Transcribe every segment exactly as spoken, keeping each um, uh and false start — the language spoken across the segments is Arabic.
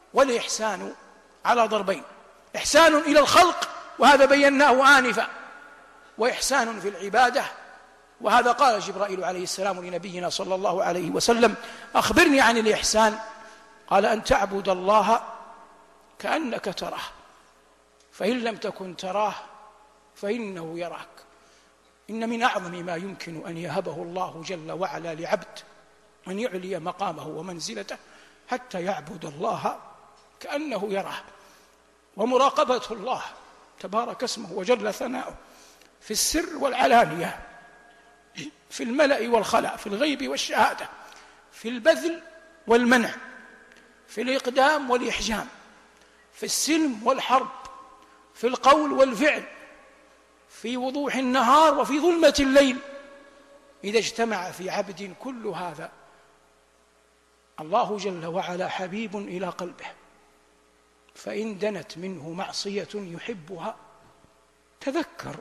والإحسان على ضربين: إحسان إلى الخلق، وهذا بيناه آنفا، وإحسان في العبادة، وهذا قال جبرائيل عليه السلام لنبينا صلى الله عليه وسلم: أخبرني عن الإحسان. قال: أن تعبد الله كأنك تراه، فإن لم تكن تراه فإنه يراك. إن من أعظم ما يمكن أن يهبه الله جل وعلا لعبد أن يعلي مقامه ومنزلته حتى يعبد الله كأنه يراه. ومراقبة الله تبارك اسمه وجل ثناؤه في السر والعلانية، في الملأ والخلاء، في الغيب والشهادة، في البذل والمنع، في الإقدام والإحجام، في السلم والحرب، في القول والفعل، في وضوح النهار وفي ظلمة الليل. إذا اجتمع في عبد كل هذا، الله جل وعلا حبيب إلى قلبه، فإن دنت منه معصية يحبها تذكر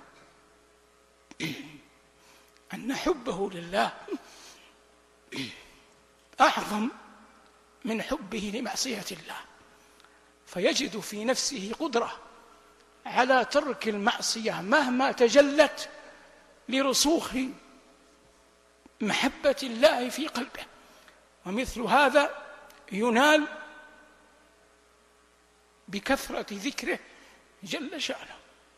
أن حبه لله أعظم من حبه لمعصية الله، فيجد في نفسه قدرة على ترك المعصية مهما تجلت لرسوخ محبة الله في قلبه. ومثل هذا ينال بكثرة ذكره جل شأنه.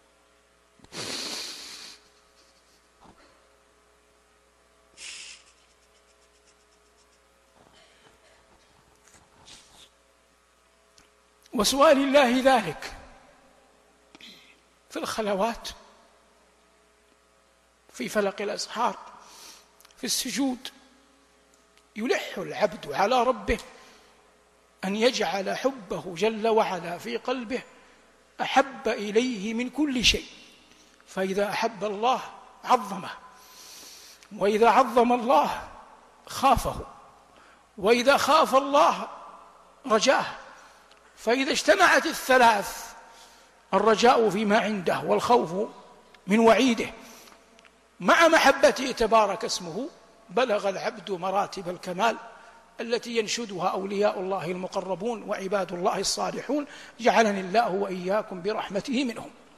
وسؤال الله ذلك في الخلوات، في فلق الأسحار، في السجود، يلح العبد على ربه أن يجعل حبه جل وعلا في قلبه أحب إليه من كل شيء. فإذا أحب الله عظمه، وإذا عظم الله خافه، وإذا خاف الله رجاه. فإذا اجتمعت الثلاث، الرجاء فيما عنده والخوف من وعيده مع محبته تبارك اسمه، بلغ العبد مراتب الكمال التي ينشدها أولياء الله المقربون وعباد الله الصالحون، جعلني الله وإياكم برحمته منهم.